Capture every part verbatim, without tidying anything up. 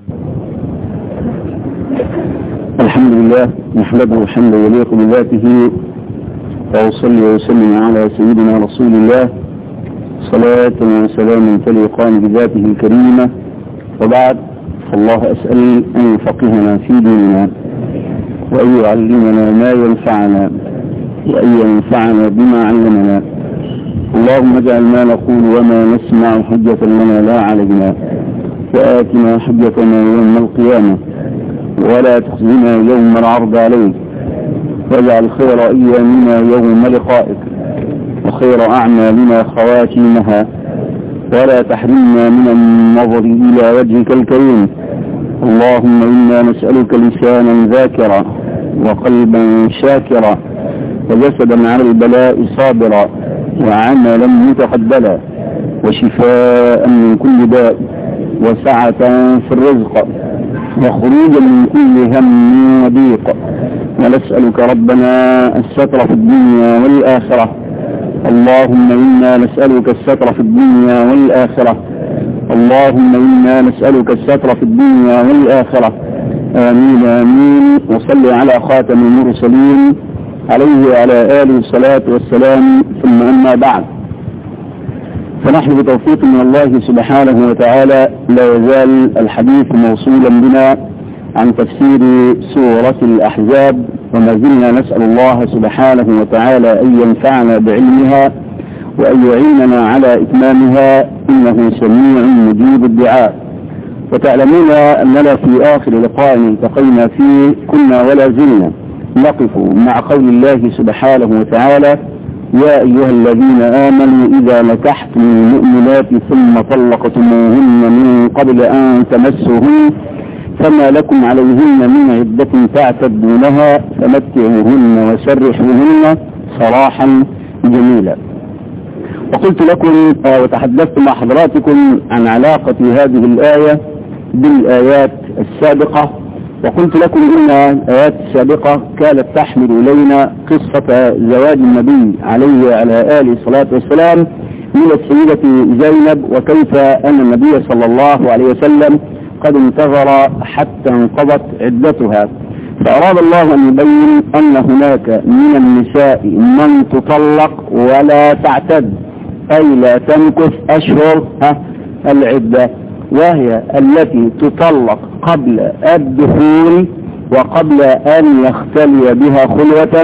الحمد لله نحمده حمدا يليق بذاته، وأصلي وسلم على سيدنا رسول الله صلاة وسلام تليقان بذاته الكريمة. وبعد، فالله أسأل أن يفقهنا في ديننا، وأن يعلمنا ما ينفعنا، وأن ينفعنا بما علمنا. اللهم اجعل ما نقول وما نسمع حجة لنا لا علينا، وآتنا حجتنا يوم القيامة، ولا تخزنا يوم العرض عليك، واجعل خير أيامنا يوم لقائك، وخير أعمالنا خواتيمها، ولا تحرمنا من النظر إلى وجهك الكريم. اللهم إنا نسألك لسانا ذاكرا، وقلبا شاكرا، وجسدا على البلاء صابرا، وعملا متقبلا، وشفاء من كل داء، وسعة في الرزق، وخروجا من كل هم وضيق. ونسألك ربنا الستر في الدنيا والآخرة. اللهم إنا نسألك الستر في الدنيا والآخرة. اللهم إنا نسألك الستر في الدنيا والآخرة. آمين آمين. وصل على خاتم المرسلين عليه وعلى آله الصلاة والسلام. ثم أما بعد، فنحن بتوفيق من الله سبحانه وتعالى لا يزال الحديث موصولا بنا عن تفسير سورة الأحزاب، وما زلنا نسأل الله سبحانه وتعالى أن ينفعنا بعلمها، وأن يعيننا على إتمامها، إنه سميع مجيب الدعاء. وتعلمون أننا في آخر لقاء التقينا فيه كنا ولا زلنا نقف مع قول الله سبحانه وتعالى: يا أيها الذين آمنوا إذا نكحتم المؤمنات ثم طلقتموهن من قبل أن تمسوهن فما لكم عليهن من عدة تعتدونها فمتعوهن وسرحوهن سراحا جميلا. وقلت لكم وتحدثت مع حضراتكم عن علاقة هذه الآية بالآيات السابقة، وقلت لكم إن الآيات السابقة كانت تحمل إلينا قصة زواج النبي عليه وعلى آله الصلاة والسلام من السيدة زينب، وكيف أن النبي صلى الله عليه وسلم قد انتظر حتى انقضت عدتها، فأراد الله أن يبين أن هناك من النساء من تطلق ولا تعتد، أي لا تمكث أشهر العدة، وهي التي تطلق قبل الدخول وقبل أن يختلي بها خلوة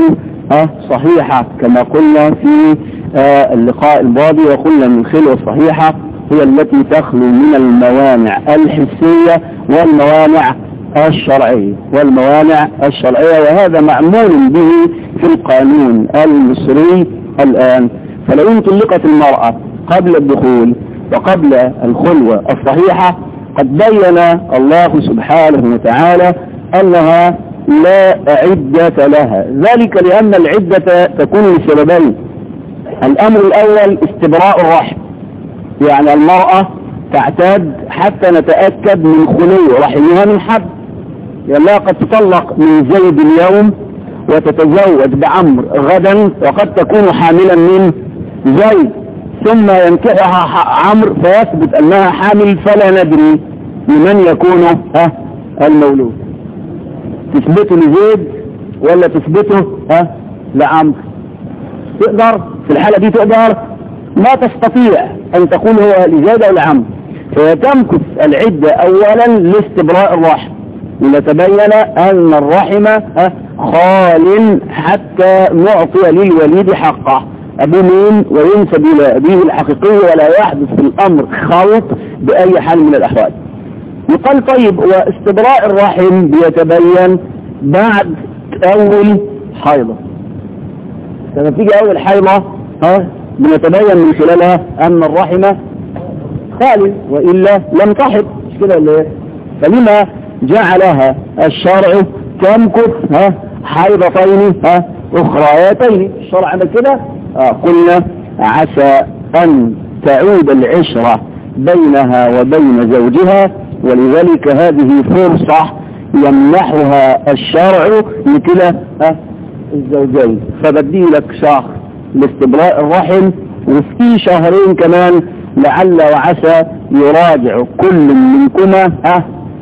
صحيحة، كما قلنا في اللقاء الماضي. وقلنا من الخلوة الصحيحة هي التي تخلو من الموانع الحسية والموانع الشرعية والموانع الشرعية وهذا معمول به في القانون المصري الآن. فلو ان طلقت المرأة قبل الدخول وقبل الخلوة الصحيحة قد بين الله سبحانه وتعالى أنها لا عدة لها، ذلك لأن العدة تكون لسببين. الأمر الأول استبراء الرحم، يعني المرأة تعتاد حتى نتأكد من خلو رحمها من حد، لأنها قد تطلق من زيد اليوم وتتزوج بعمر غدا، وقد تكون حاملا من زيد، ثم ينكحها عمرو فيثبت أنها حامل، فلا ندري لمن يكون ها المولود، تثبته لزيد ولا تثبته ها لعمرو. تقدر في الحالة دي تقدر ما تستطيع أن تقول هو لزيد أو لعمرو، فيتمكث العدة أولا لاستبراء الرحم، لنتبين أن الرحم خال حتى نعطي للوليد حقه أبو مين وينسب إلى أبيه الحقيقي، ولا يحدث في الأمر خلط بأي حال من الأحوال. يقال طيب، واستبراء الرحم بيتبين بعد أول حيضة، لما تيجي أول حيضة ها بنتبين من خلالها أن الرحم خالي وإلا لم تحض، مش كده ولا ايه؟ فلما جعلها الشرع تمكث ها حيضتين ها أخرياتين؟ الشرع عمل كده. آه قلنا عسى أن تعود العشرة بينها وبين زوجها، ولذلك هذه فرصة يمنحها الشرع لكلا الزوجين، فبدي لك شهر لاستبراء الرحم، وفي شهرين كمان لعل وعسى يراجع كل منكما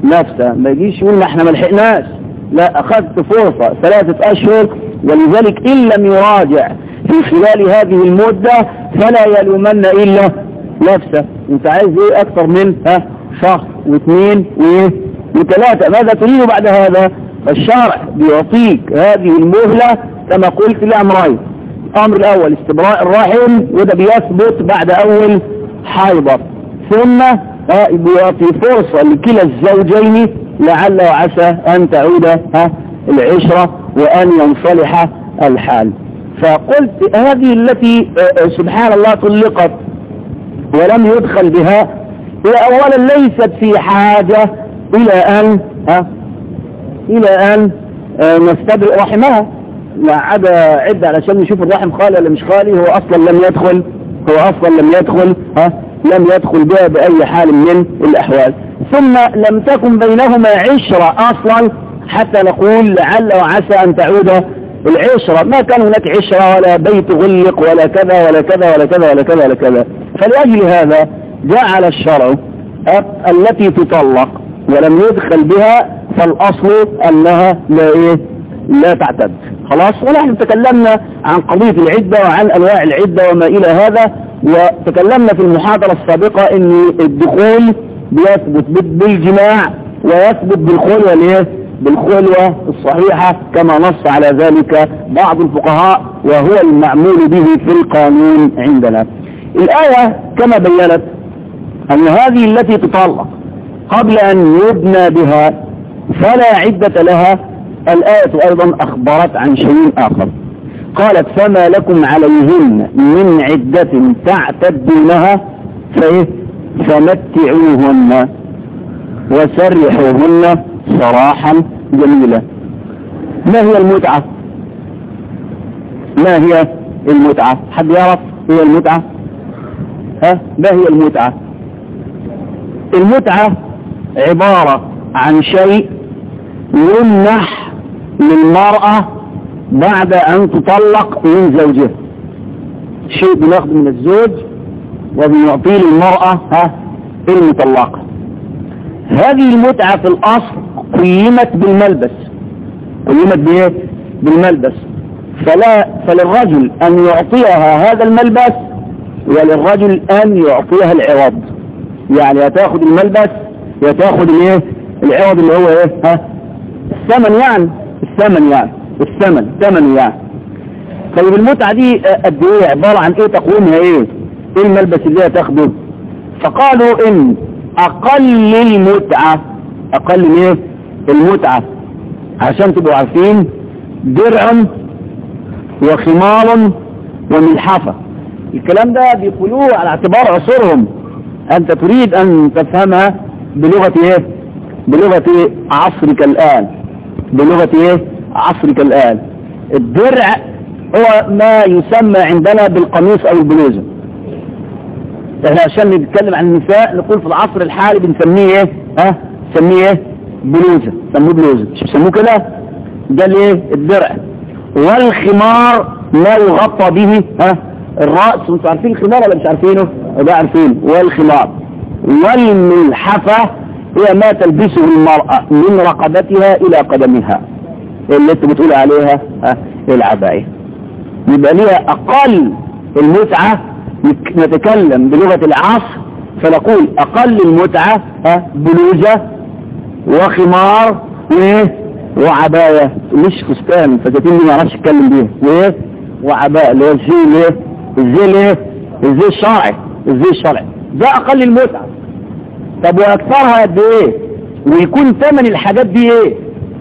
نفسه، ما يجيش يقول ما احنا ما لحقناش، لا اخذت فرصة ثلاثة اشهر، ولذلك ان لم يراجع في خلال هذه المدة فلا يلومن الا نفسه. انت عايز ايه اكثر من ها شهر واثنين وايه وثلاثة؟ ماذا تريد بعد هذا؟ الشرع بيعطيك هذه المهلة كما قلت لأمرين. الامر الاول استبراء الرحم، وده بيثبت بعد اول حيضة، ثم بيعطي فرصة لكلا الزوجين لعل وعسى ان تعود ها العشرة وان ينصلح الحال. فقلت هذه التي سبحان الله طلقت ولم يدخل بها هي اولا ليست في حاجة الى ان ها الى ان نستبرئ رحمها، لا عدا عدة علشان نشوف الرحم خالي ولا مش خالي. هو اصلا لم يدخل هو اصلا لم يدخل ها لم يدخل بها باي حال من الاحوال. ثم لم تكن بينهما عشرة اصلا حتى نقول لعل وعسى ان تعود العشرة. ما كان هناك عشرة ولا بيت غلق ولا كذا ولا كذا ولا كذا ولا كذا ولا كذا. فلأجل هذا جعل الشرع التي تطلق ولم يدخل بها فالأصل أنها لا إيه لا تعتد. خلاص. ونحن تكلمنا عن قضية العدة وعن أنواع العدة وما إلى هذا، وتكلمنا في المحاضرة السابقة أن الدخول بيثبت بالجماع ويثبت بالخلوة ليه بالخلوة الصحيحة كما نص على ذلك بعض الفقهاء، وهو المعمول به في القانون عندنا. الآية كما بيّنت أن هذه التي تطلق قبل أن يبنى بها فلا عدة لها. الآية أيضا أخبرت عن شيء آخر، قالت فما لكم عليهن من عدة تعتدونها فإيه فمتعوهن وسرحوهن سراحا جميلا. ما هي المتعة؟ ما هي المتعة؟ حد يعرف هي المتعة؟ ها ما هي المتعة؟ المتعة عبارة عن شيء يمنح للمرأة بعد أن تطلق من زوجها، شيء بناخذ من الزوج وبنعطيه للمرأة ها المطلقة. هذه المتعة في الأصل قيمت بالملبس، قيمت بايه؟ بالملبس. فلا فللرجل أن يعطيها هذا الملبس وللرجل أن يعطيها العوض، يعني هتاخد الملبس وتاخد الايه العوض اللي هو ايه ها الثمن، يعني الثمن يعني الثمن ثمن يعني. طيب المتعة دي قد ايه؟ عبارة عن ايه؟ تقويمها ايه؟ ايه الملبس اللي هتاخده؟ فقالوا ان اقل المتعة اقل ايه المتعة عشان تبقوا عارفين درع وخمار وملحفة. الكلام ده بيقولوه على اعتبار عصورهم، انت تريد ان تفهمها بلغة ايه بلغة ايه عصرك الان بلغة ايه عصرك الان. الدرع هو ما يسمى عندنا بالقميص او البلوزة. احنا عشان نتكلم عن النساء نقول في العصر الحالي بنسميه ايه ها نسميه ايه بلوزة، سموه بلوزة، مش بيسموه كده؟ ده الايه الدرع. والخمار ما يغطى به ها الرأس، انتوا عارفين الخمار ولا مش عارفينه؟ وده عارفين. والخمار. والملحفة هي ما تلبسه المرأة من رقبتها الى قدمها، اللي انت بتقول عليها ها العباية. يبقى ليها اقل المتعة، نتكلم بلغة العصر فنقول اقل المتعة ها بلوزة وخمار وايه وعباية، مش فستان فساتين ما يعرفش يتكلم بيها، وايه وعباء اللي هو الزي الايه الزي الايه الزي الشرعي الزي الشرعي ده اقل المتعة. طب واكثرها قد ايه؟ ويكون ثمن الحاجات دي ايه؟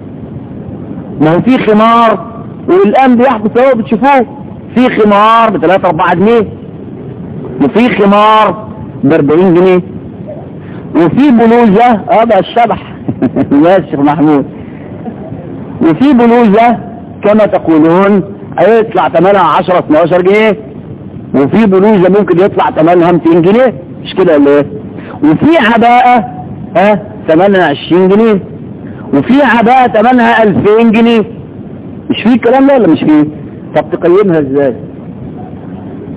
ما هو في خمار والان بيحدث اهو بتشوفوه، في خمار بثلاثة اربعة جنيه، وفي خمار باربعين جنيه، وفي بلوزة اه بقى الشبح يا شيخ محمود، وفي بلوزة كما تقولون هيطلع ثمنها عشرة اتناشر جنيه، وفي بلوزة ممكن يطلع ثمنها مئتين جنيه، مش كده ولا ايه؟ وفي عباءة ها ثمنها عشرين جنيه، وفي عباءة ثمنها الفين جنيه. مش فيه الكلام ده ولا مش فيه؟ طب تقيمها ازاي؟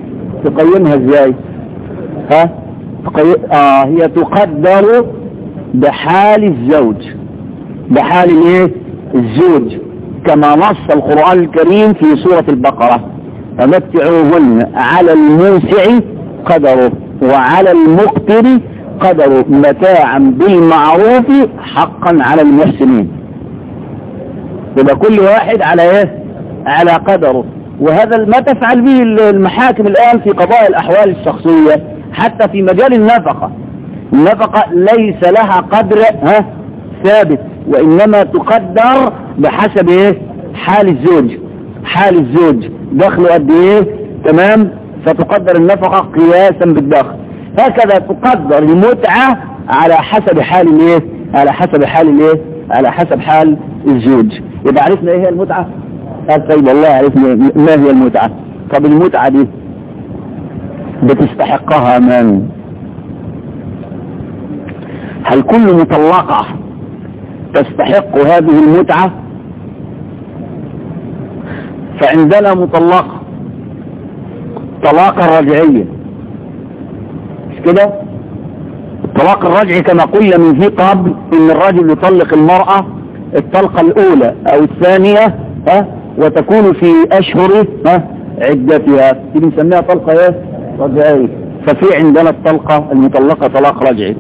تقيمها ازاي؟ ها؟ تقيم... اه هي تقدر بحال الزوج، بحال ايه الزوج، كما نص القرآن الكريم في سورة البقرة: فمتعوهن على الموسع قدره وعلى المقتر قدره متاعا بالمعروف حقا على المحسنين. يبقى كل واحد على ايه؟ على قدره. وهذا ما تفعل به المحاكم الآن في قضايا الأحوال الشخصية، حتى في مجال النفقة. النفقة ليس لها قدر ها ثابت، وإنما تقدر بحسب ايه؟ حال الزوج، حال الزوج دخله قد ايه، تمام، فتقدر النفقة قياسا بالدخل. هكذا تقدر المتعة على حسب حال الايه، على حسب حال الايه، على حسب حال الزوج. يبقى عرفنا ايه هي المتعة؟ قال طيب والله عرفنا ما هي المتعة. طب المتعة دي بتستحقها من؟ هل كل مطلقة تستحق هذه المتعة؟ فعندنا مطلقة طلاقا رجعية، مش كده؟ الطلاق الرجعي كما قلنا من في قبل ان الرجل يطلق المرأة الطلقة الاولى او الثانية ها وتكون في اشهر ها عدتها، دي بنسميها طلقة ايه؟ رجعية. ففي عندنا الطلقة المطلقة طلاق رجعي،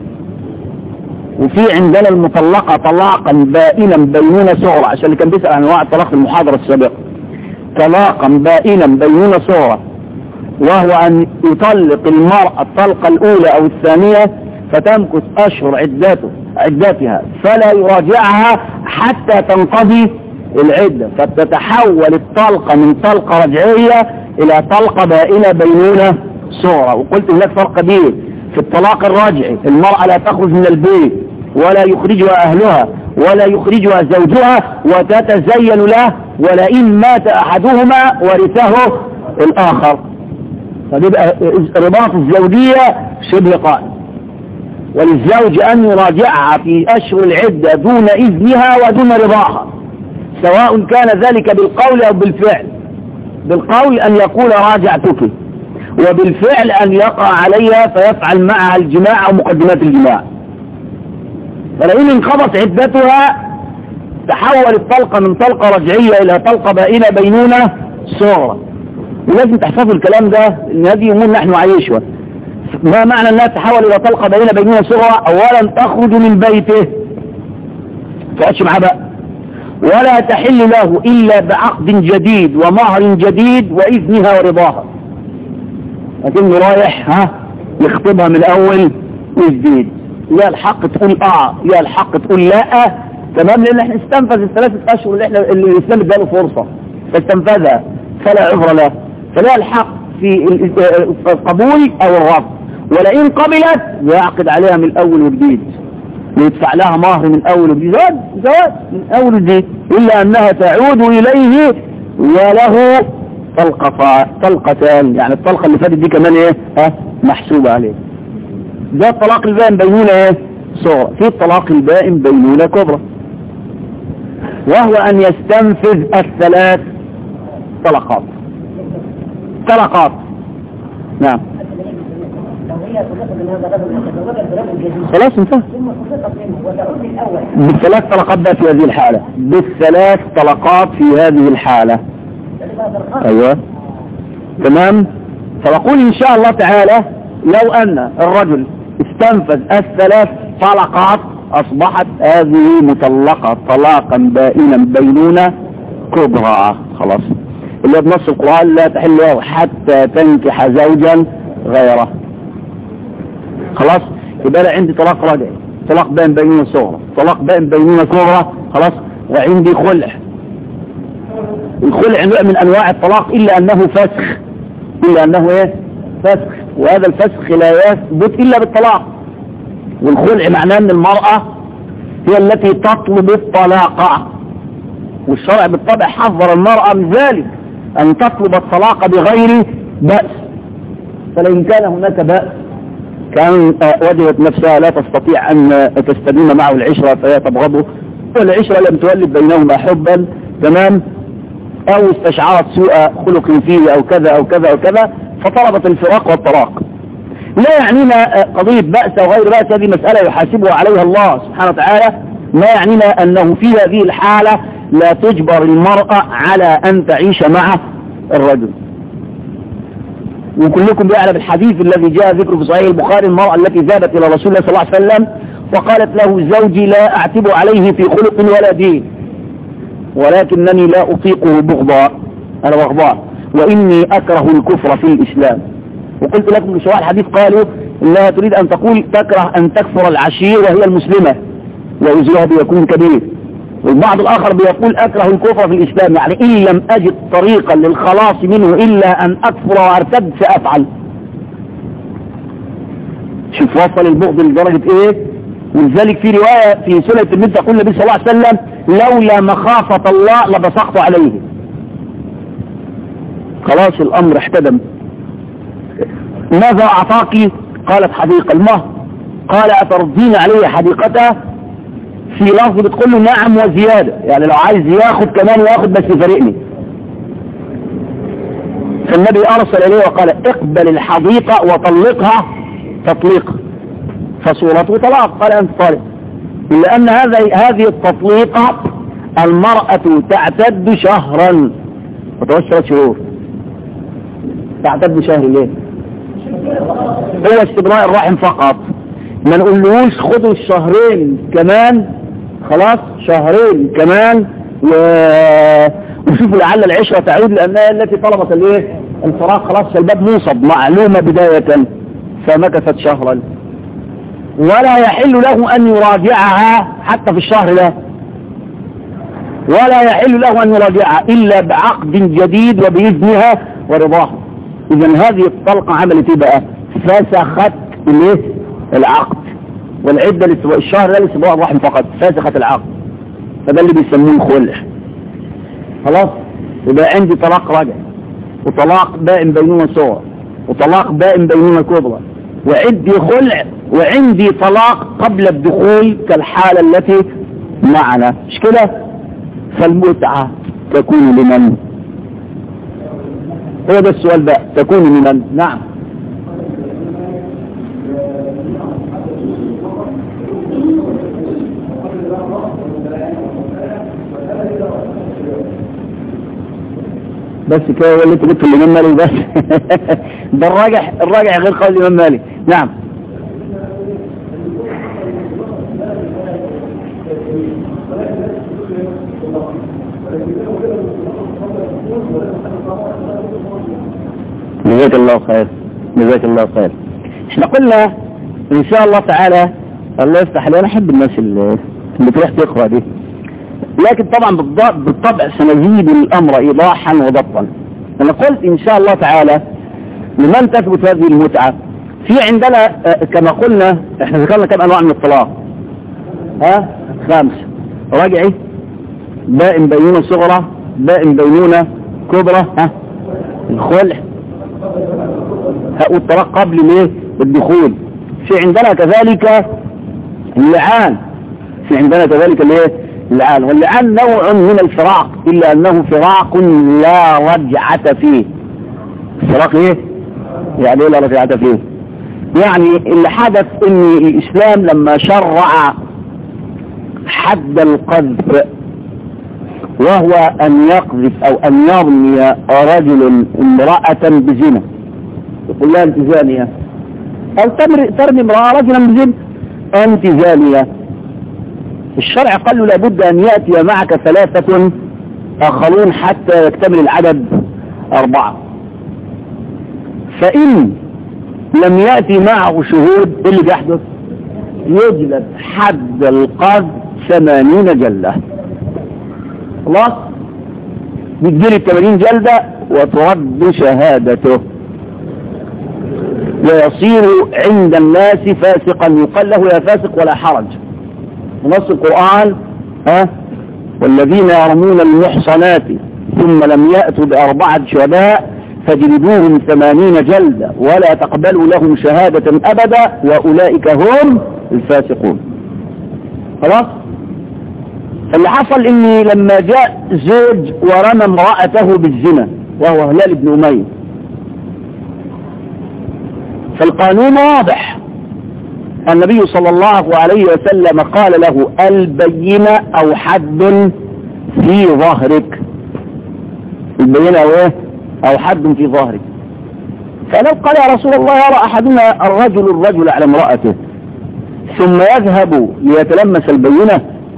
وفي عندنا المطلقة طلاقا بائنا بينونة صغرى، عشان اللي كان بيسأل عن انواع الطلاق في المحاضرة السابقة. طلاقا بائنا بينونة صغرى، وهو أن يطلق المرأة الطلقة الأولى أو الثانية فتمكث أشهر عدته عدتها فلا يراجعها حتى تنقضي العدة، فتتحول الطلقة من طلقة رجعية إلى طلقة بائنة بينونة صغرى. وقلت هناك فرق كبير في الطلاق الرجعي: المرأة لا تخرج من البيت ولا يخرجها أهلها ولا يخرجها زوجها وتتزين له، ولئن مات أحدهما ورثه الآخر. فبيبقى رباط الزوجية شبه قائم، وللزوج أن يراجعها في أشهر العدة دون إذنها ودون رضاها، سواء كان ذلك بالقول أو بالفعل. بالقول أن يقول راجعتك، وبالفعل أن يقع عليها فيفعل معها الجماع أو مقدمات الجماع. فلئن انقضت عدتها تحول الطلقة من طلقة رجعية إلى طلقة بائنة بينونة صغرى. ولازم تحفظوا الكلام ده، ان هذه امور نحن عايشها. ما معنى انها تحول الى طلقة بينة بينونة صغرى؟ اولا تخرج من بيته، تقعدش معاه بقى، ولا تحل له الا بعقد جديد ومهر جديد واذنها ورضاها. لكنه رايح ها يخطبها من الاول وجديد، يا الحق تقول اه يا الحق تقول لا، تمام، لان احنا استنفذ الثلاثة اشهر اللي احنا اللي الاسلام اداله فرصة فاستنفذها فلا عذر له، فلا الحق في القبول او الرفض. ولئن قبلت يعقد عليها من الاول وجديد، ويدفع لها مهر من اول وجديد، زواج زواج من اول وجديد، الا انها تعود اليه وله طلقتان طلقتان يعني الطلقه اللي فاتت دي كمان ايه ها محسوبه عليه. ده الطلاق البائن بينونه ايه صغرى. في الطلاق البائن بينونه كبرى، وهو ان يستنفذ الثلاث طلقات طلقات نعم. خلاص انتهى بالثلاث طلقات ده في هذه الحالة، بالثلاث طلقات في هذه الحالة. ايوه تمام. فنقول ان شاء الله تعالى لو ان الرجل استنفذ الثلاث طلقات اصبحت هذه مطلقة طلاقا بائنا بينونة كبرى. خلاص، اللي بنص القرآن لا تحل له حتى تنكح زوجا غيره. خلاص، يبقى عندي طلاق رجعي، طلاق بائن بينونة صغرى، طلاق بائن بينونة كبرى. خلاص، وعندي خلع. الخلع نوع من انواع الطلاق الا انه فسخ، الا انه ايه فسخ، وهذا الفسخ لا يثبت الا بالطلاق. والخلع معناه ان المرأة هي التي تطلب الطلاق، والشرع بالطبع حذر المرأة من ذلك، أن تطلب الطلاق بغير بأس. فلئن كان هناك بأس كان وجدت نفسها لا تستطيع أن تستديم معه العشرة فهي تبغضه، والعشرة لم تولد بينهما حبا، تمام، أو استشعرت سوء خلق فيه أو كذا أو كذا أو كذا، فطلبت الفراق والطلاق. لا يعنينا قضية بأس أو غير بأس، هذه مسألة يحاسبها عليها الله سبحانه وتعالى. ما يعنينا أنه في هذه الحالة لا تجبر المرأة على أن تعيش مع الرجل. وكلكم يعلم الحديث الذي جاء ذكره في صحيح البخاري، المرأة التي ذهبت إلى رسول الله صلى الله عليه وسلم وقالت له زوجي لا أعتب عليه في خلق ولا دين، ولكنني لا أطيقه بغضاء، أنا بغضاء، وإني أكره الكفر في الإسلام. وقلت لكم بشواء الحديث قالوا لا تريد أن تقول تكره أن تكفر العشير وهي المسلمة وإزرها بيكون كبير. والبعض الآخر بيقول أكره الكفر في الإسلام، يعني إن لم أجد طريقا للخلاص منه إلا أن أكفر وأرتد سأفعل. شوف وصل البغض لدرجة إيه. ولذلك في رواية في سنة الترمذي تقول النبي صلى الله عليه وسلم لولا مخافة الله لبسخت عليه. خلاص الأمر احتدم. ماذا أعطاك؟ قالت حديقة المهر. قال أترضين علي حديقته؟ في لفظ بتقول له نعم وزيادة، يعني لو عايز ياخد كمان ياخد بس يفرقني. فالنبي أرسل إليه وقال اقبل الحديقة وطلقها تطليق، فصورته طلاق. قال أنت طالق، لأن هذه هذه التطليقة المرأة تعتد شهرا وتوسط شهور. تعتد شهر ليه؟ هو استبراء الرحم فقط، ما نقولوش خدوا الشهرين كمان، خلاص شهرين كمان و... وشوفوا لعل العشرة تعود، لأنها التي طلبت الايه الفراغ. خلاص الباب موصب معلومة بداية، فمكثت شهرا. ولا يحل له أن يراجعها حتى في الشهر ده، ولا يحل له أن يراجعها إلا بعقد جديد وبإذنها ورضاها. إذن هذه الطلقة عملت ايه بقى؟ فسخت الايه العقد، والعدة الشهر ده لسبوع الرحم فقط، فسخت العقد. فده اللي بيسموه الخلع. خلاص يبقى عندي طلاق رجع، وطلاق بائن بينونة صغرى، وطلاق بائن بينونة كبرى، وعندي خلع، وعندي طلاق قبل الدخول كالحالة التي معنا، مش كده؟ فالمتعة تكون لمن؟ هو ده السؤال بقى، تكون لمن؟ نعم. بس كده اللي انت قلت الامام مالك بس. ده الراجح، الراجح غير قول الامام مالك. نعم. جزاك الله خير، جزاك الله خير. احنا قلنا ان شاء الله تعالى الله يفتح علينا، انا احب الناس اللي بتروح تقرا دي، لكن طبعا بالطبع سنزيد الامر ايضاحا وضبطا. انا قلت ان شاء الله تعالى لمن تثبت هذه المتعة. في عندنا كما قلنا احنا ذكرنا كم انواع من الطلاق، ها خمسة: رجعي، بائن بينونة صغرى، بائن بينونة كبرى، ها الخلع، والطلاق قبل الايه الدخول. في عندنا كذلك اللعان، في عندنا كذلك الايه اللعان. واللعان نوع من الفراق، الا انه فراق لا رجعة فيه. فراق ايه يعني ايه لا رجعة فيه؟ يعني اللي حدث ان الاسلام لما شرع حد القذف، وهو ان يقذف او ان يرمي رجل امرأة بزنا، يقول لها انت زانية، او ترمي امرأة رجلا بزنا انت زانية. الشرع قال له لابد ان يأتي معك ثلاثة اخرون حتى يكتمل العدد اربعة. فان لم يأتي معه شهود ايه اللي بيحدث؟ يجلد حد القذف ثمانين جلدة. خلاص بتجيل الثمانين جلدة وترد شهادته، ويصير عند الناس فاسقا، يقال له يا فاسق ولا حرج. نص القرآن ها والذين يرمون المحصنات ثم لم يأتوا بأربعة شهداء فجلدوهم ثمانين جلدة ولا تقبلوا لهم شهادة أبدا وأولئك هم الفاسقون. خلاص. اللي حصل اني لما جاء زوج ورمى امرأته بالزنا وهو هلال بن أمية، فالقانون واضح. النبي صلى الله عليه وسلم قال له البينة أو حد في ظهرك، البينة أو إيه؟ أو حد في ظهرك. فلو قال يا رسول الله يرى أحدنا الرجل الرجل على امرأته ثم يذهب ليتلمس البينة،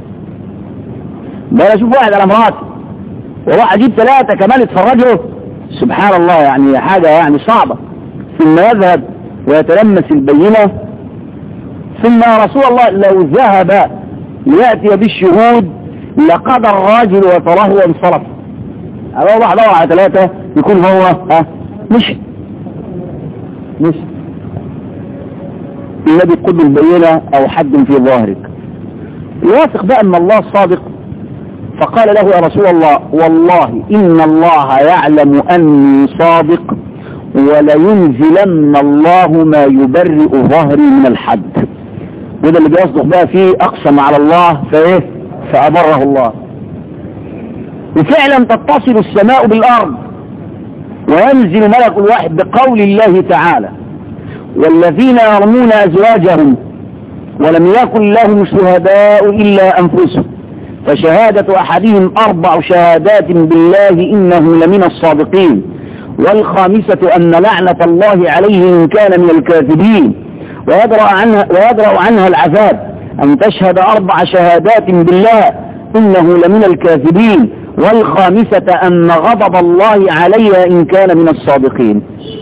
بل أشوف واحد على امرأته وراح أجيب ثلاثة كمان يتفرجوا، سبحان الله، يعني حاجة يعني صعبة. ثم يذهب ويتلمس البينة، ثم يا رسول الله لو ذهب ليأتي بالشهود لقضى الراجل وتراه وانصرف. أبقى واحد دور على ثلاثة يكون هو ها مش مش الذي قد البينة أو حد في ظاهرك. يوافق بقى أن الله صادق، فقال له يا رسول الله والله إن الله يعلم أني صادق ولينزلن الله ما يبرئ ظهري من الحد. وده اللي بيصدق بقى فيه أقسم على الله فإيه فأبره الله. وفعلا تتصل السماء بالأرض وينزل ملك الواحد بقول الله تعالى والذين يرمون أزواجهم ولم يكن لهم شهداء إلا أنفسهم فشهادة أحدهم أربع شهادات بالله إنه لمن الصادقين والخامسة أن لعنة الله عليه إن كان من الكاذبين ويدرأ عنها, ويدرأ عنها العذاب أن تشهد أربع شهادات بالله إنه لمن الكاذبين والخامسة أن غضب الله عليها إن كان من الصادقين.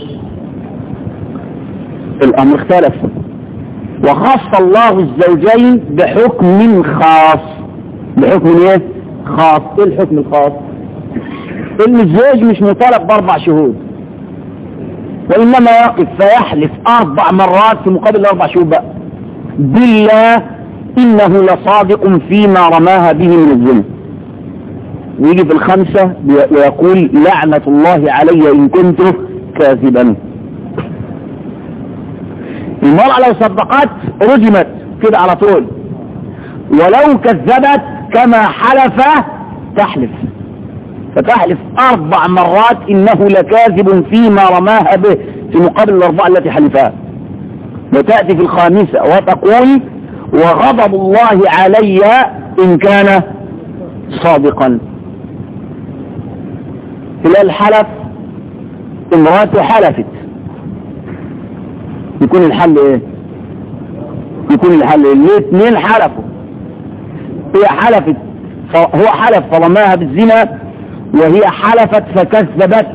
الأمر اختلف وخص الله الزوجين بحكم خاص. بحكم ايه خاص؟ ايه الحكم الخاص؟ ان الزوج مش مطالب باربع شهود وانما يقف فيحلف اربع مرات في مقابل الاربع شهود بقى بالله انه لصادق فيما رماها به من الزنا، ويجي في الخمسة ويقول لعنة الله علي ان كنت كاذبا. المرأة لو صدقت رجمت كده على طول، ولو كذبت كما حلف تحلف، فتحلف أربع مرات إنه لكاذب فيما رماها به في مقابل الأربعة التي حلفها، وتأتي في الخامسة وتقول وغضب الله علي إن كان صادقا. خلال الحلف امراته حلفت، يكون الحل ايه؟ يكون الحل ايه؟ الاثنين حلفوا، هي حلفت هو حلف فرماها بالزنا وهي حلفت فكذبت،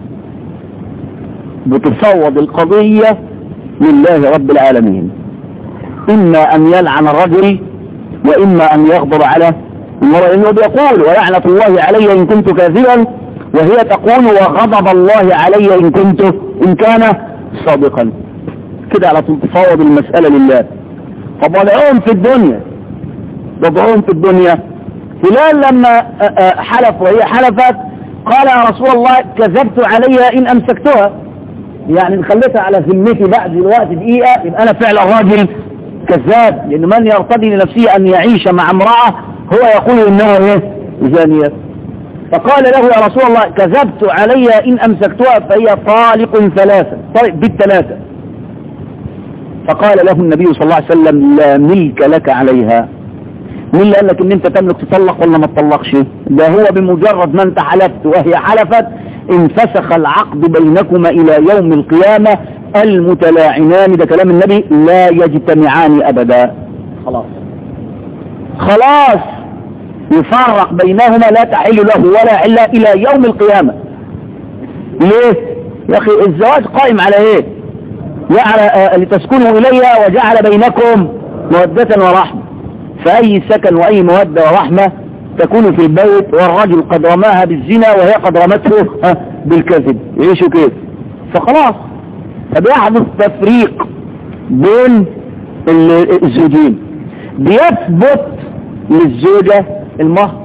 بتفوض القضية لله رب العالمين، إما أن يلعن الرجل وإما أن يغضب على المرأة، إنه بيقول ولعنة الله علي إن كنت كاذبا، وهي تقول وغضب الله علي إن كنت إن كان صادقا. كده على طول تفوض المسألة لله. طب وضعهم في الدنيا وضعهم في الدنيا هلال لما حلف وهي حلفت قال يا رسول الله كذبت عليها إن أمسكتها، يعني خليتها على ذمتي بعد الوقت دقيقة يبقى أنا فعل الراجل كذاب، لأن من يرتضي لنفسه أن يعيش مع امرأة هو يقول إنها ايه زانية. فقال له يا رسول الله كذبت عليها إن أمسكتها فهي طالق ثلاثة، طالق بالثلاثة. فقال له النبي صلى الله عليه وسلم لا ملك لك عليها. مين اللي قال لك ان انت تملك تطلق ولا ما تطلقش؟ ده هو بمجرد ما انت حلفت وهي حلفت انفسخ العقد بينكما الى يوم القيامة، المتلاعنان ده كلام النبي لا يجتمعان ابدا. خلاص خلاص يفرق بينهما، لا تحل له ولا الا الى يوم القيامة. ليه يا اخي؟ الزواج قائم على ايه؟ جعل لتسكنوا اليها وجعل بينكم مودة ورحمة، فأي سكن وأي مودة ورحمة تكون في البيت والرجل قد رماها بالزنا وهي قد رمته بالكذب، يعيشوا كيف؟ فخلاص فبيحدث تفريق بين الزوجين، بيثبت للزوجة المهر.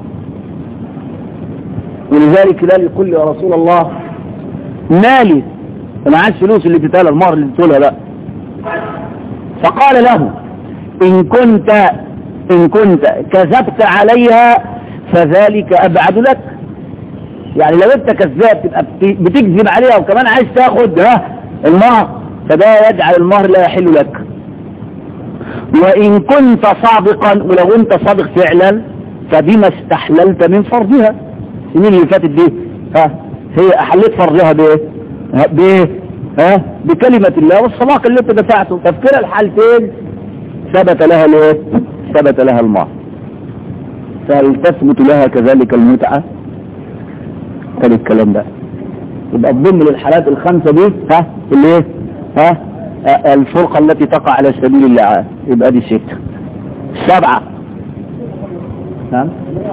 ولذلك لا يقول يا رسول الله مالي انا عايز فلوس اللي تتالى المهر اللي تقولها لا. فقال له ان كنت ان كنت كذبت عليها فذلك ابعد لك، يعني لو انت كذاب تبقى بتكذب عليها وكمان عايز تاخد ها المهر فده يجعل المهر لا يحل لك. وإن كنت صادقا، ولو أنت صادق فعلا، فبما استحللت من فرضها. السنين اللي فاتت دي ها هي أحلت فرضها بإيه؟ بإيه؟ ها بكلمة الله والصداق اللي انت دفعته. تفكير الحالتين ثبت لها ليه؟ ثبت لها المهر. فهل تثبت لها كذلك المتعة؟ قال الكلام ده يبقى تضم للحالات الخمسة دي ها اللي ايه؟ ها الفرقة التي تقع على سبيل اللعان، يبقى دي ستة. سبعة نعم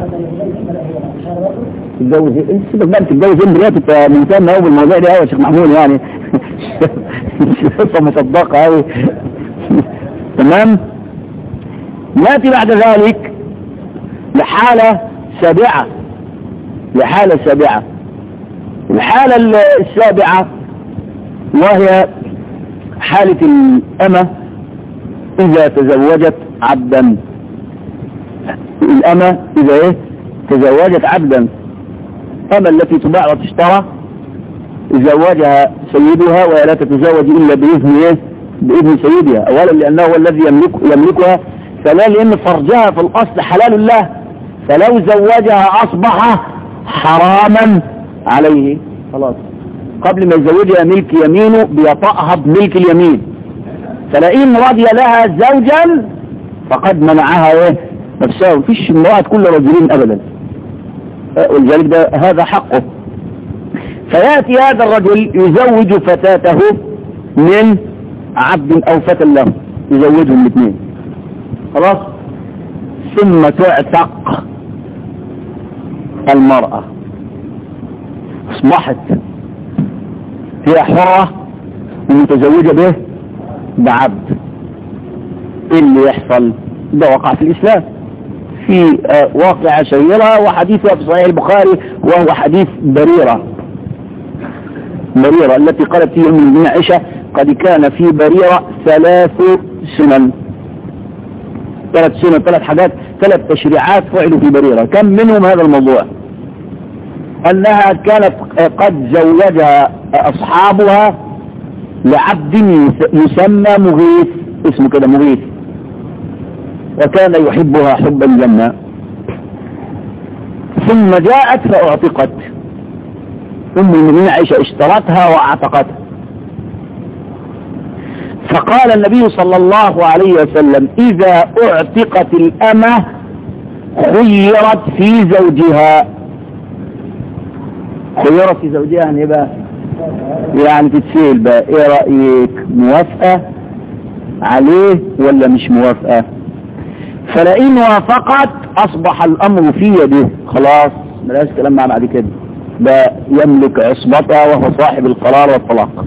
تتجوز ايه؟ انت سيبك بقى تتجوز ايه دلوقتي؟ انت مهتم قوي بالموضوع ده قوي يا شيخ محمود، يعني شفه مصدقه قوي. تمام. ناتي بعد ذلك لحالة سابعة، لحالة سابعة. الحالة السابعة وهي حالة الأمة إذا تزوجت عبدا. الأمة إذا إيه تزوجت عبدا، أمة التي تباع وتشترى يزوجها سيدها وهي لا تتزوج إلا بإذن إيه؟ بإذن سيدها. أولا لأنه هو الذي يملك يملكها، ثانيا لأن فرجها في الأصل حلال له، فلو زوجها أصبح حراما عليه. خلاص قبل ما يزوجها ملك يمينه بيطأها بملك اليمين، فلئن رضي لها زوجا فقد منعها ايه نفسها. مفيش امرأة كل رجلين ابدا، ولذلك ده هذا حقه. فيأتي هذا الرجل يزوج فتاته من عبد او فتى له، يزوجهم الاثنين خلاص، ثم تعتق المرأة، اصبحت هي حرة ومتزوجة به بعبد. ايه اللي يحصل؟ ده وقع في الاسلام في آه واقعة شهيرة وحديثها في صحيح البخاري، وهو حديث بريرة بريرة التي قالت فيه ام المؤمنين عائشة قد كان في بريرة ثلاث سنن، ثلاث سنن ثلاث حاجات ثلاث تشريعات فعلوا في بريرة. كم منهم هذا الموضوع؟ أنها كانت قد زوجها أصحابها لعبد يسمى مغيث، اسمه كده مغيث، وكان يحبها حبا جما، ثم جاءت فاعتقت. أم المؤمنين عائشة اشترتها واعتقتها، فقال النبي صلى الله عليه وسلم إذا اعتقت الأمة خيرت في زوجها. خيرت في زوجها يعني بقى يعني تتسيل بقى ايه رأيك؟ موافقة عليه ولا مش موافقة؟ فلئن وافقت اصبح الامر في يده، خلاص ملاش كلام معنا بعد كده، ده يملك عصبتها وهو صاحب القرار والطلاق.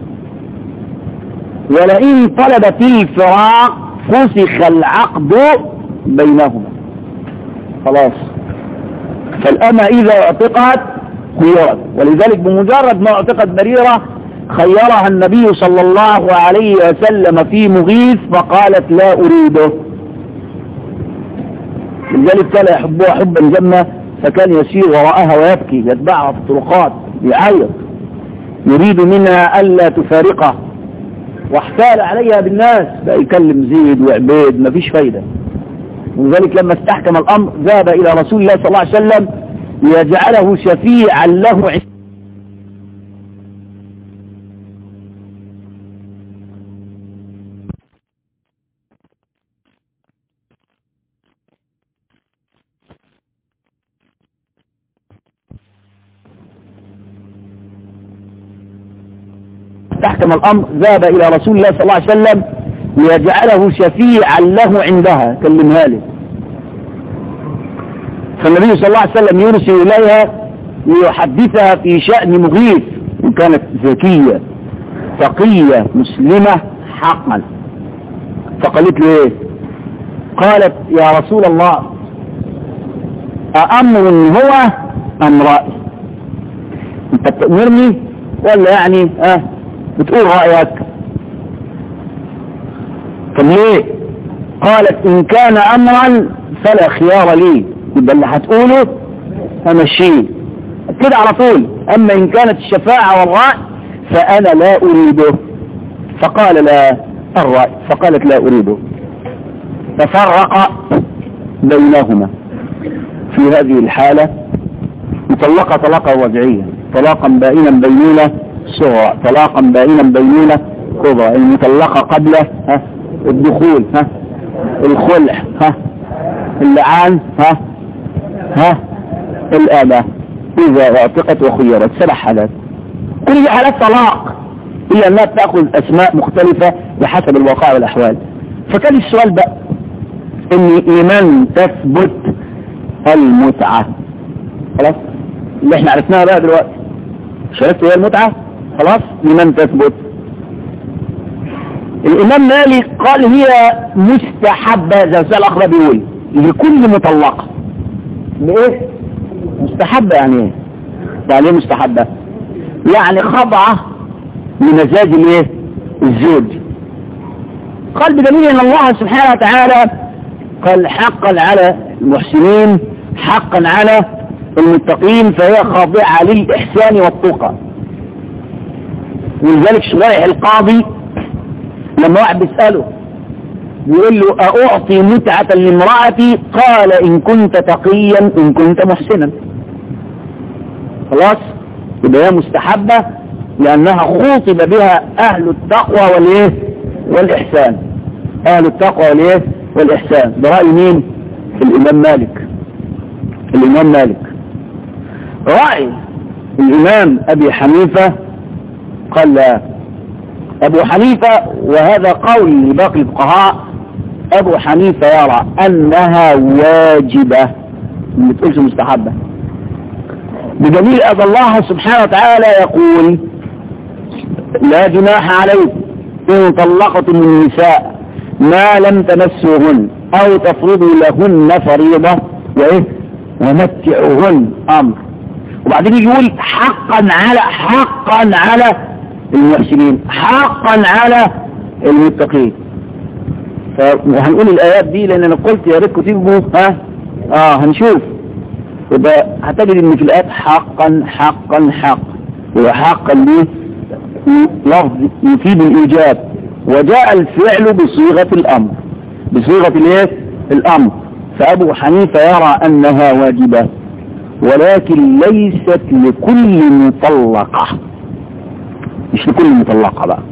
ولئن طلبت الفراق فسخ العقد بينهما، خلاص. فالأمة إذا اعتقت خيرت، ولذلك بمجرد ما اعتقت بريرة خيرها النبي صلى الله عليه وسلم في مغيث فقالت لا أريده. لذلك كان يحبها حبا جما، فكان يسير وراءها ويبكي يتبعها في الطرقات يعيط يريد منها ألا تفارقه، واحتال عليها بالناس بقى يكلم زيد وعبيد مفيش فايدة. ولذلك لما استحكم الأمر ذهب إلى رسول الله صلى الله عليه وسلم ليجعله شفيعا له. استحكم الأمر ذهب إلى رسول الله صلى الله عليه وسلم ليجعله شفيعا له عندها، كلمها له. فالنبي صلى الله عليه وسلم يرسل إليها ليحدثها في شأن مغيث، وكانت ذكية تقية مسلمة حقا. فقالت له ايه؟ قالت يا رسول الله أأمر هو أم رأي؟ انت بتأمرني ولا يعني اه بتقول رأيك؟ طب ليه؟ قالت إن كان أمرا فلا خيار لي، يبقى اللي هتقوله همشيه كده على طول. أما إن كانت الشفاعة والرأي فأنا لا أريده. فقال لا الرأي، فقالت لا أريده، ففرق بينهما. في هذه الحالة مطلقة طلاقا وضعيا، طلاقا بائنا بينونة صغرى، طلاقا بائنا بينونة كبرى. المطلقة قبل ها الدخول، ها الخلع، ها اللعان، ها ها الآباء إذا اعتقت وخيرت. سبع حالات، كل دي حالات طلاق، إلا أنها تأخذ أسماء مختلفة بحسب الواقع والأحوال. فكان السؤال بقى إن لمن تثبت المتعة؟ خلاص اللي احنا عرفناها بقى دلوقتي، شرفت هي المتعة، خلاص لمن تثبت؟ الإمام مالك قال هي مستحبة، زي السؤال الأخرى بيقول لكل مطلقة. لإيه مستحبة؟ يعني إيه؟ يعني إيه مستحبة؟ يعني خضعة لمزاج الإيه الزوج. قال بدليل أن الله سبحانه وتعالى قال حقا على المحسنين، حقا على المتقين، فهي خاضعة للإحسان والتقى. ولذلك شرائح القاضي لما واحد بيسأله يقول له أعطي متعة لامرأتي؟ قال إن كنت تقيا إن كنت محسنا. خلاص يبقى هي مستحبة لأنها خوطب بها أهل التقوى والإيه والإحسان، أهل التقوى والإيه والإحسان. ده رأي مين؟ الإمام مالك. الإمام مالك. رأي الإمام أبي حنيفة قال لا. أبو حنيفة، وهذا قول لباقي الفقهاء، أبو حنيفة يرى أنها واجبة، ما تقولش مستحبة، بدليل أن الله سبحانه وتعالى يقول لا جناح عليكم إن طلقتم النساء ما لم تمسوهن أو تفرضوا لهن فريضة وإيه ومتعوهن أمر. وبعدين يقول حقا على حقا على المحسنين، حقا على المتقين. فهنقول الآيات دي لأن أنا قلت يا ريت تكتبوا، ها آه هنشوف. يبقى هتجد إن في الآيات حقا حقا حقا، وحقا دي لفظ يفيد الإيجاب، وجاء الفعل بصيغة الأمر، بصيغة الايه الأمر. فأبو حنيفة يرى أنها واجبة، ولكن ليست لكل مطلقة، مش لكل مطلقة بقى.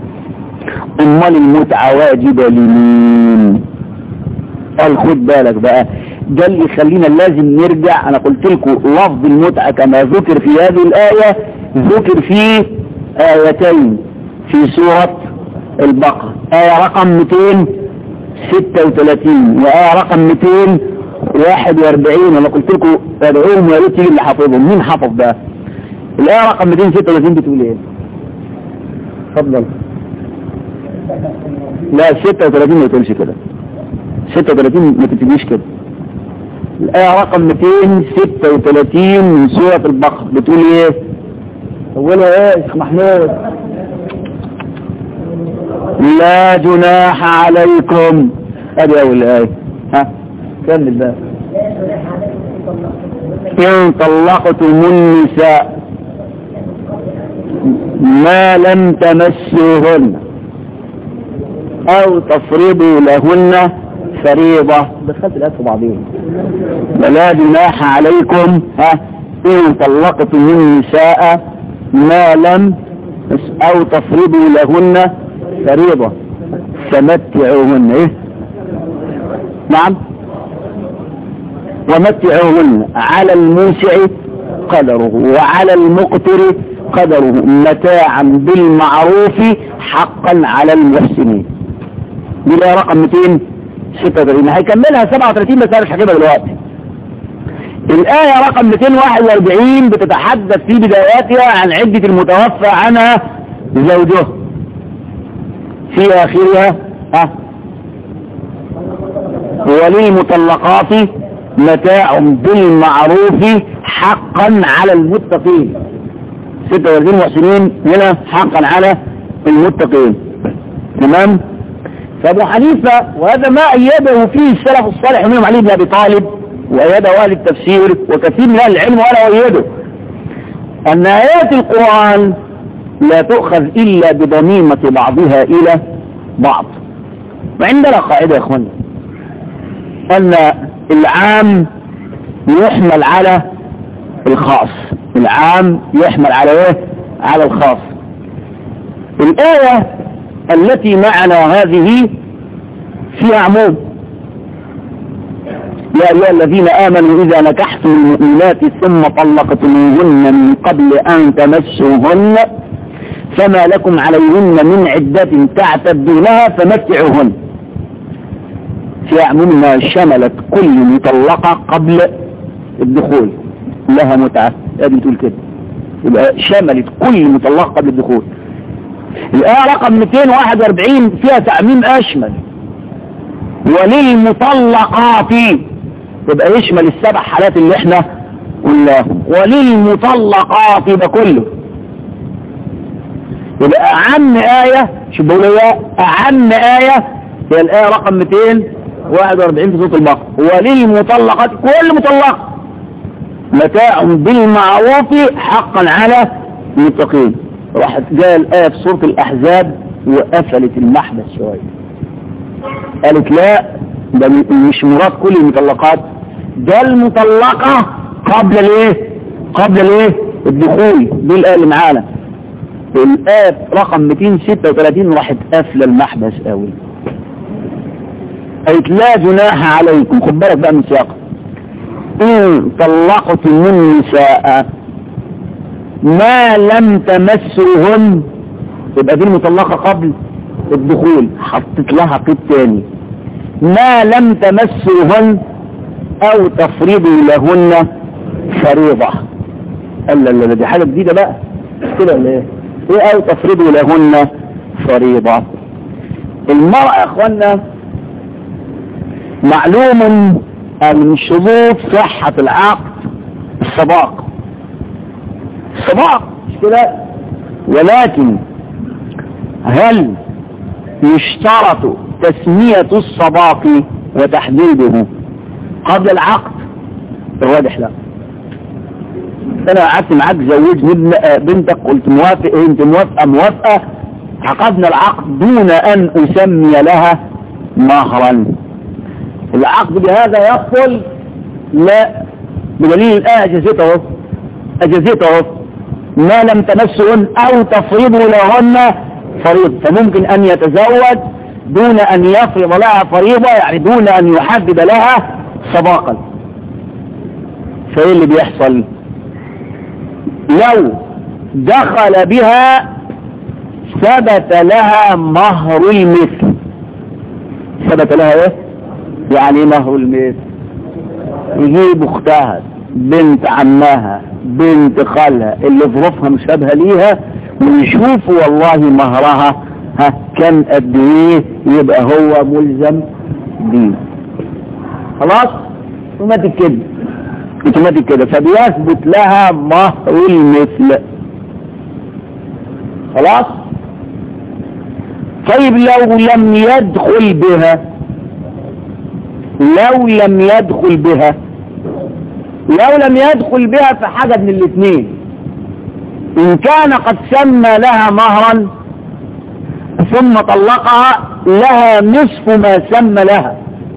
امال المتعة واجبة لمين؟ قال خد بالك بقى، ده اللي يخلينا لازم نرجع. انا قلت لكم لفظ المتعة كما ذكر في هذه الآية ذكر في آيتين في سورة البقرة، آية رقم مئتين وستة وثلاثين وآية رقم مئتين وواحد وأربعين. انا قلت لكم ادعوهم يا ريت اللي حافظهم. مين حافظ ده؟ الآية رقم مئتين وستة وثلاثين بتقول ايه؟ اتفضل. لا ستة وثلاثين ما تقولش كده، ستة وثلاثين ما تبتديش كده. الآية رقم مئتين وستة وثلاثين من سورة البقرة بتقول ايه؟ اولها ايه يا شيخ محمود؟ لا جناح عليكم. ادي اول آية. ها كمل بقى. إن طلقتم النساء ما لم تمسوهن أو تفرضوا لهن فريضة. دخلت الآيات في بعضهم. ولا جناح عليكم ها إن طلقتم النساء ما لم أو تفرضوا لهن فريضة فمتعوهن. إيه نعم ومتعوهن على الموسع قدره وعلى المقتر قدره متاعا بالمعروف حقا على المحسنين. دي الآية رقم مئتين وستة وثلاثين. هيكملها سبعة وثلاثين بس انا مش هجيبها دلوقتي. الآية رقم مئتين وواحد وأربعين بتتحدث في بداياتها عن عدة المتوفى عنها زوجه. في آخرها ها وللمطلقات متاع بالمعروف حقا على المتقين. ستة وثلاثين محسنين هنا حقا على المتقين. تمام. فابو حنيفة، وهذا ما أيده فيه السلف الصالح منهم علي بن أبي طالب، وأيده أهل التفسير وكثير من أهل العلم ولا أيده، أن آيات القرآن لا تؤخذ إلا بضميمة بعضها إلى بعض. وعندنا قاعدة يا أخوانا أن العام يحمل على الخاص، العام يحمل على ايه؟ على الخاص. الآية التي معنا هذه فيها عموم: يا أيها الذين آمنوا إذا نكحتم المؤمنات ثم طلقتموهن من قبل أن تمسوهن فما لكم عليهن من عدة تعتدونها فمتعوهن. في عموم ما شملت كل مطلقة قبل الدخول لها متعة، ادي بتقول كده، يبقى شملت كل مطلقة قبل الدخول. الآية رقم مئتين وواحد وأربعين فيها تعميم أشمل: وللمطلقات، يبقى يشمل السبع حالات اللي احنا قلناهم. وللمطلقات يبقى كله، يبقى أعم آية، شو بقول ايه؟ أعم آية هي الآية رقم مئتين وواحد وأربعين في سورة البقرة: وللمطلقات، كل مطلقة متاع بالمعروف حقا على المتقين. راحت جاء الآية في سورة الأحزاب وقفلت المحبس شوية، قالت لا، ده مش مراد كل المطلقات، ده المطلقة قبل الايه؟ قبل الايه؟ الدخول. دي الآية اللي معانا الآية رقم مئتين وستة وثلاثين راحت قافلة المحبس قوي، قالت لا جناح عليكم. خد بالك بقى من سياقها: إن طلقتم النساء ما لم تمسوهن، يبقى دي المطلقة قبل الدخول، حطت لها قيد تاني: ما لم تمسوهن أو تفرضوا لهن فريضة. قال لا لا دي حاجة جديدة بقى كده ولا ايه؟ ايه أو تفرضوا لهن فريضة؟ المرأة يا اخوانا معلوم أن من شروط صحة العقد الصداق، الصداق مش كده؟ ولكن هل يشترط تسمية الصداق وتحديده قبل العقد؟ الواضح لا. انا قعدت معاك زوجني بنتك، قلت موافق، انت موافقه موافقه، عقدنا العقد دون ان اسمي لها مهرا، العقد بهذا يبطل؟ لا، بدليل الآية أجازته أجازته ما لم تمسهن أو تفرضوا لهن فريضة. فممكن أن يتزوج دون أن يفرض لها فريضة، يعني دون أن يحدد لها صداقا. فإيه اللي بيحصل؟ لو دخل بها ثبت لها مهر المثل. ثبت لها ايه؟ يعني مهر المثل، يجيب اختها، بنت عمها، بنت خالها اللي ظروفها مشابهه ليها ويشوفوا والله مهرها ها كان قد ايه، يبقى هو ملزم بيه. خلاص اوتوماتيك كده، اوتوماتيك كده، فبيثبت لها مهر المثل. خلاص. طيب لو لم يدخل بها، لو لم يدخل بها لو لم يدخل بها فحاجة من الاثنين: إن كان قد سمى لها مهرا ثم طلقها لها نصف ما سمى لها،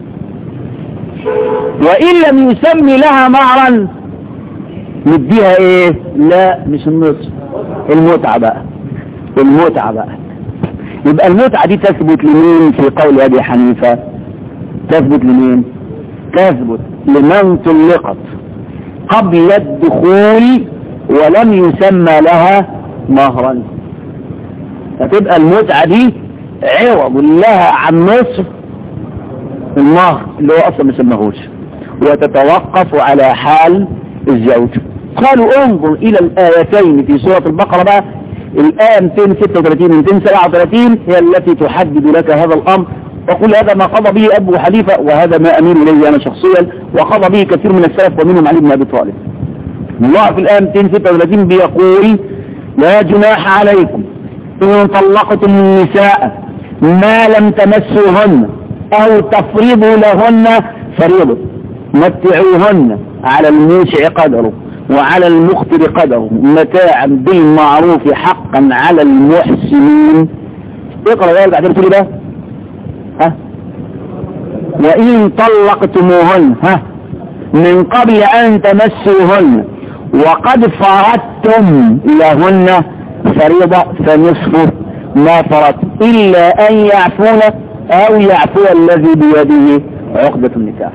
وإن لم يسمي لها مهرا نديها ايه؟ لا مش النصف، المتعة بقى، المتعة بقى. يبقى المتعة دي تثبت لمين في قول أبي حنيفة؟ تثبت لمين؟ تثبت لمن طلقت قبل الدخول ولم يسمى لها مهرا، فتبقى المتعة دي عوض لها عن نصف المهر اللي هو اصلا ما سماهوش، وتتوقف على حال الزوج. قالوا انظر الى الايتين في سورة البقرة بقى، الآية مئتين وستة وثلاثين مئتين وسبعة وثلاثين هي التي تحدد لك هذا الامر، وقل هذا ما قضى به ابو حنيفة وهذا ما اميل اليه انا شخصيا، وقضى به كثير من السلف ومنهم علي بن ابي طالب. الله في الآية مئتين وستة وثلاثين بيقول: لا جناح عليكم إن طلقتم النساء ما لم تمسوهن أو تفرضوا لهن فريضة متعوهن على الموسع قدره وعلى المقتر قدره متاعا بالمعروف حقا على المحسنين. اقرأ الآية بعدين تقولي بقى ها وإن طلقتموهن ها من قبل أن تمسوهن وقد فرضتم لهن فريضة فنصف ما فرضتم إلا أن يعفون أو يعفو الذي بيده عقدة النكاح.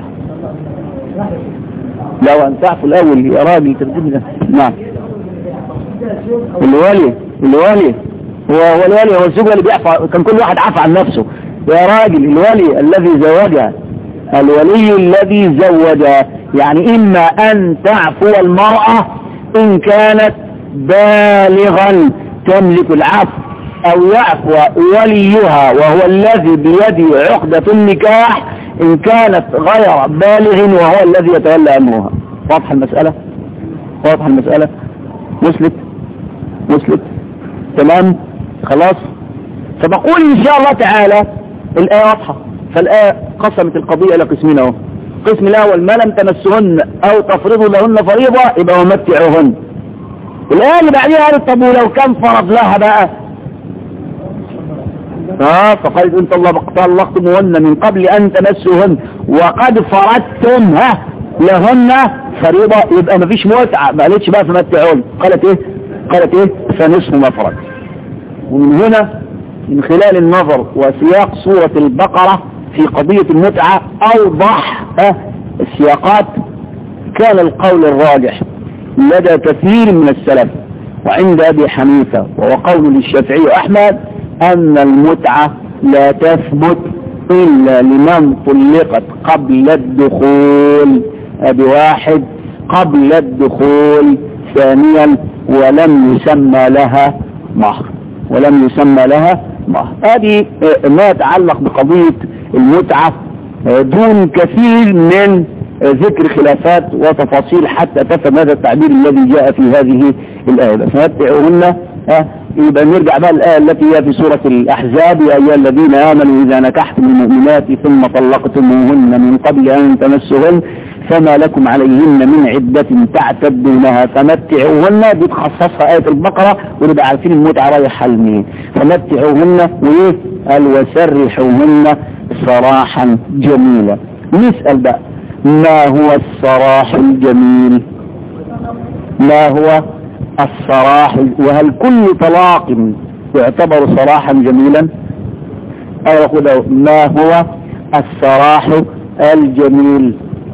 لو أن تعفو الأول يا راجل تبدأ. نعم الولي الولي هو الولي هو الزوج اللي بيعفى. كان كل واحد عفى عن نفسه يا راجل. الولي الذي زوجها الولي الذي زوجها يعني إما أن تعفو المرأة إن كانت بالغا تملك العفو أو يعفو وليها وهو الذي بيده عقدة النكاح إن كانت غير بالغ وهو الذي يتولى أمرها. واضح المسألة واضح المسألة وصلت وصلت تمام خلاص. فبقول إن شاء الله تعالى الآية واضحة. فالآية قسمت القضية إلى قسمين اهو. القسم الأول ما لم تمسهن أو تفرضوا لهن فريضة يبقى ومتعوهن. الآية اللي بعدها قالت طب ولو كان فرض لها بقى اه فقالت انت الله طلقتموهن من قبل ان تمسوهن وقد فرضتم ها لهن فريضة يبقى مفيش متعة. ما قالتش بقى فمتعون. قالت ايه قالت ايه فنصف ما فرض. ومن هنا من خلال النظر وسياق سورة البقرة في قضية المتعة اوضح اه السياقات كان القول الراجح لدى كثير من السلف وعند ابي حنيفة وهو قول للشافعي واحمد أن المتعة لا تثبت إلا لمن طلقت قبل الدخول. أبي واحد قبل الدخول. ثانيا ولم يسمى لها مهر ولم يسمى لها مهر. هذه ما يتعلق بقضية المتعة دون كثير من ذكر خلافات وتفاصيل حتى تفهم هذا التعبير الذي جاء في هذه الآية. فمتعوهن يبقى نرجع بقى الآية التي هي في سورة الأحزاب يا أيها الذين آمنوا إذا نكحتم المؤمنات ثم طلقتموهن من قبل أن تمسوهن فما لكم عليهن من عدة تعتدونها فمتعوهن. دي تخصصها آية البقرة ونبقى عارفين المتعة رايحة لمين. فمتعوهن وإيه قال وسرحوهن سراحا جميلا. نسأل بقى ما هو السراح الجميل؟ ما هو السراح وهل كل طلاق يعتبر سراحا جميلا؟ أقول ما هو السراح الجميل؟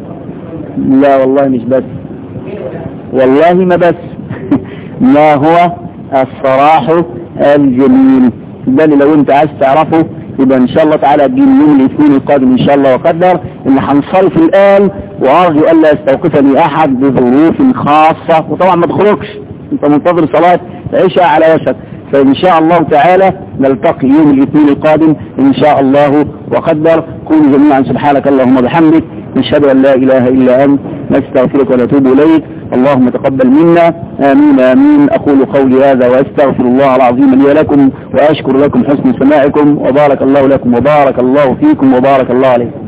لا والله مش بس والله ما بس ما هو السراح الجميل ده اللي لو انت عايز تعرفه يبقى ان شاء الله تعالى تجيب يوم الاثنين القادم ان شاء الله وقدر ان هنصرف الان وارجو الا يستوقفني احد بظروف خاصة. وطبعا ما تخرجش انت منتظر صلاة عشاء على وشك. فان شاء الله تعالى نلتقي يوم الاثنين القادم ان شاء الله وقدر. كونوا جميعا سبحانك اللهم وبحمدك نشهد ان لا اله الا انت نستغفرك ونتوب اليك. اللهم تقبل منا امين امين. اقول قولي هذا واستغفر الله العظيم لي ولكم واشكر لكم حسن سماعكم وبارك الله لكم وبارك الله فيكم وبارك الله عليكم.